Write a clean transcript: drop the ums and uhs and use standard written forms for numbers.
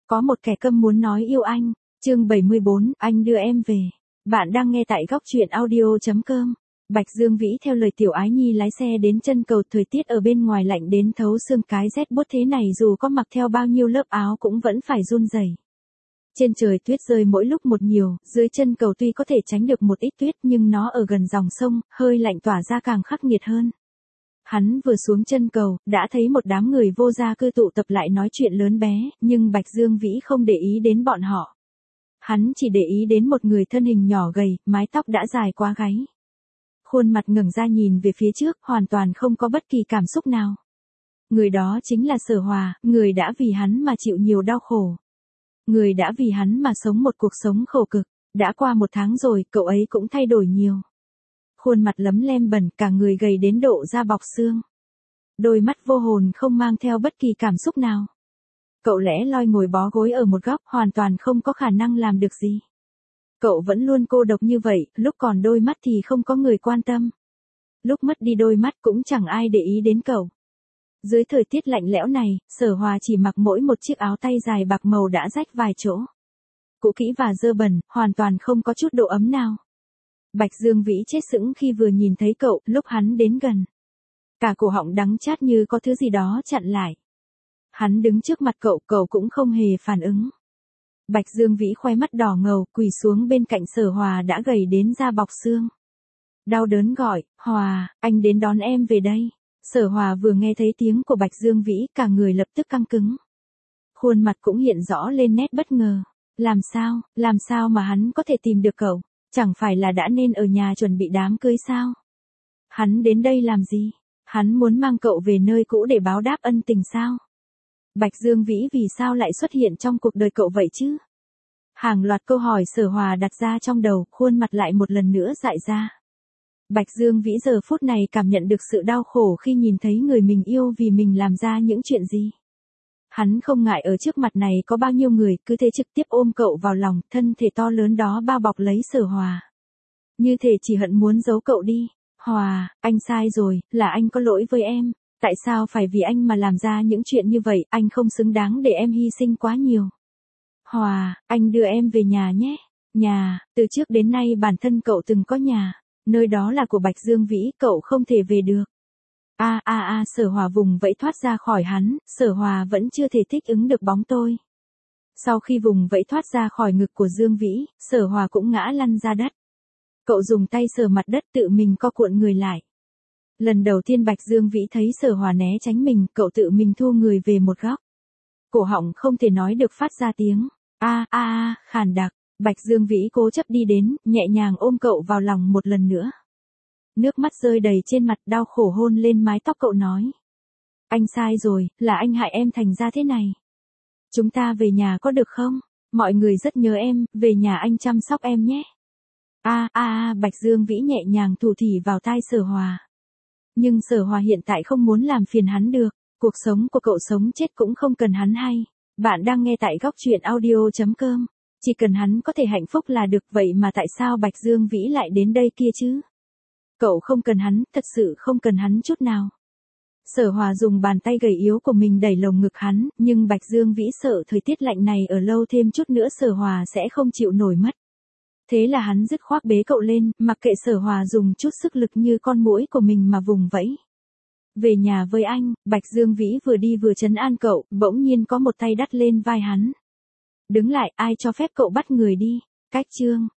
Có một kẻ câm muốn nói yêu anh. Chương 74, anh đưa em về. Bạn đang nghe tại góc truyện audio.com. Bạch Dương Vĩ theo lời Tiểu Ái Nhi lái xe đến chân cầu, thời tiết ở bên ngoài lạnh đến thấu xương, cái rét buốt thế này dù có mặc theo bao nhiêu lớp áo cũng vẫn phải run rẩy. Trên trời tuyết rơi mỗi lúc một nhiều, dưới chân cầu tuy có thể tránh được một ít tuyết nhưng nó ở gần dòng sông, hơi lạnh tỏa ra càng khắc nghiệt hơn. Hắn vừa xuống chân cầu, đã thấy một đám người vô gia cư tụ tập lại nói chuyện lớn bé, nhưng Bạch Dương Vĩ không để ý đến bọn họ. Hắn chỉ để ý đến một người thân hình nhỏ gầy, mái tóc đã dài quá gáy. Khuôn mặt ngẩng ra nhìn về phía trước, hoàn toàn không có bất kỳ cảm xúc nào. Người đó chính là Sở Hòa, người đã vì hắn mà chịu nhiều đau khổ. Người đã vì hắn mà sống một cuộc sống khổ cực. Đã qua 1 tháng rồi, cậu ấy cũng thay đổi nhiều. Khuôn mặt lấm lem bẩn, cả người gầy đến độ da bọc xương. Đôi mắt vô hồn không mang theo bất kỳ cảm xúc nào. Cậu lẻ loi ngồi bó gối ở một góc, hoàn toàn không có khả năng làm được gì. Cậu vẫn luôn cô độc như vậy, lúc còn đôi mắt thì không có người quan tâm. Lúc mất đi đôi mắt cũng chẳng ai để ý đến cậu. Dưới thời tiết lạnh lẽo này, Sở Hòa chỉ mặc mỗi một chiếc áo tay dài bạc màu đã rách vài chỗ. Cũ kỹ và dơ bẩn, hoàn toàn không có chút độ ấm nào. Bạch Dương Vĩ chết sững khi vừa nhìn thấy cậu, lúc hắn đến gần. Cả cổ họng đắng chát như có thứ gì đó chặn lại. Hắn đứng trước mặt cậu, cậu cũng không hề phản ứng. Bạch Dương Vĩ khoe mắt đỏ ngầu, quỳ xuống bên cạnh Sở Hòa đã gầy đến da bọc xương. Đau đớn gọi, Hòa, anh đến đón em về đây. Sở Hòa vừa nghe thấy tiếng của Bạch Dương Vĩ, cả người lập tức căng cứng. Khuôn mặt cũng hiện rõ lên nét bất ngờ. Làm sao mà hắn có thể tìm được cậu? Chẳng phải là đã nên ở nhà chuẩn bị đám cưới sao? Hắn đến đây làm gì? Hắn muốn mang cậu về nơi cũ để báo đáp ân tình sao? Bạch Dương Vĩ vì sao lại xuất hiện trong cuộc đời cậu vậy chứ? Hàng loạt câu hỏi Sở Hòa đặt ra trong đầu, khuôn mặt lại một lần nữa dại ra. Bạch Dương Vĩ giờ phút này cảm nhận được sự đau khổ khi nhìn thấy người mình yêu vì mình làm ra những chuyện gì. Hắn không ngại ở trước mặt này có bao nhiêu người, cứ thế trực tiếp ôm cậu vào lòng, thân thể to lớn đó bao bọc lấy Sở Hòa. Như thể chỉ hận muốn giấu cậu đi. Hòa, anh sai rồi, là anh có lỗi với em. Tại sao phải vì anh mà làm ra những chuyện như vậy, anh không xứng đáng để em hy sinh quá nhiều. Hòa, anh đưa em về nhà nhé. Nhà, từ trước đến nay bản thân cậu từng có nhà. Nơi đó là của Bạch Dương Vĩ, cậu không thể về được. Sở Hòa vùng vẫy thoát ra khỏi hắn, Sở Hòa vẫn chưa thể thích ứng được bóng tôi. Sau khi vùng vẫy thoát ra khỏi ngực của Dương Vĩ, Sở Hòa cũng ngã lăn ra đất. Cậu dùng tay sờ mặt đất tự mình co cuộn người lại. Lần đầu tiên Bạch Dương Vĩ thấy Sở Hòa né tránh mình, cậu tự mình thu người về một góc. Cổ họng không thể nói được phát ra tiếng. Khàn đặc. Bạch Dương Vĩ cố chấp đi đến, nhẹ nhàng ôm cậu vào lòng một lần nữa. Nước mắt rơi đầy trên mặt, đau khổ hôn lên mái tóc cậu nói. Anh sai rồi, là anh hại em thành ra thế này. Chúng ta về nhà có được không? Mọi người rất nhớ em, về nhà anh chăm sóc em nhé. Bạch Dương Vĩ nhẹ nhàng thủ thỉ vào tai Sở Hòa. Nhưng Sở Hòa hiện tại không muốn làm phiền hắn được. Cuộc sống của cậu sống chết cũng không cần hắn hay. Bạn đang nghe tại góc truyện audio.com. Chỉ cần hắn có thể hạnh phúc là được, vậy mà tại sao Bạch Dương Vĩ lại đến đây kia chứ? Cậu không cần hắn, thật sự không cần hắn chút nào. Sở Hòa dùng bàn tay gầy yếu của mình đẩy lồng ngực hắn, nhưng Bạch Dương Vĩ sợ thời tiết lạnh này ở lâu thêm chút nữa Sở Hòa sẽ không chịu nổi mất. Thế là hắn dứt khoát bế cậu lên, mặc kệ Sở Hòa dùng chút sức lực như con muỗi của mình mà vùng vẫy. Về nhà với anh, Bạch Dương Vĩ vừa đi vừa trấn an cậu, bỗng nhiên có một tay đắt lên vai hắn. Đứng lại, ai cho phép cậu bắt người đi? Cách chương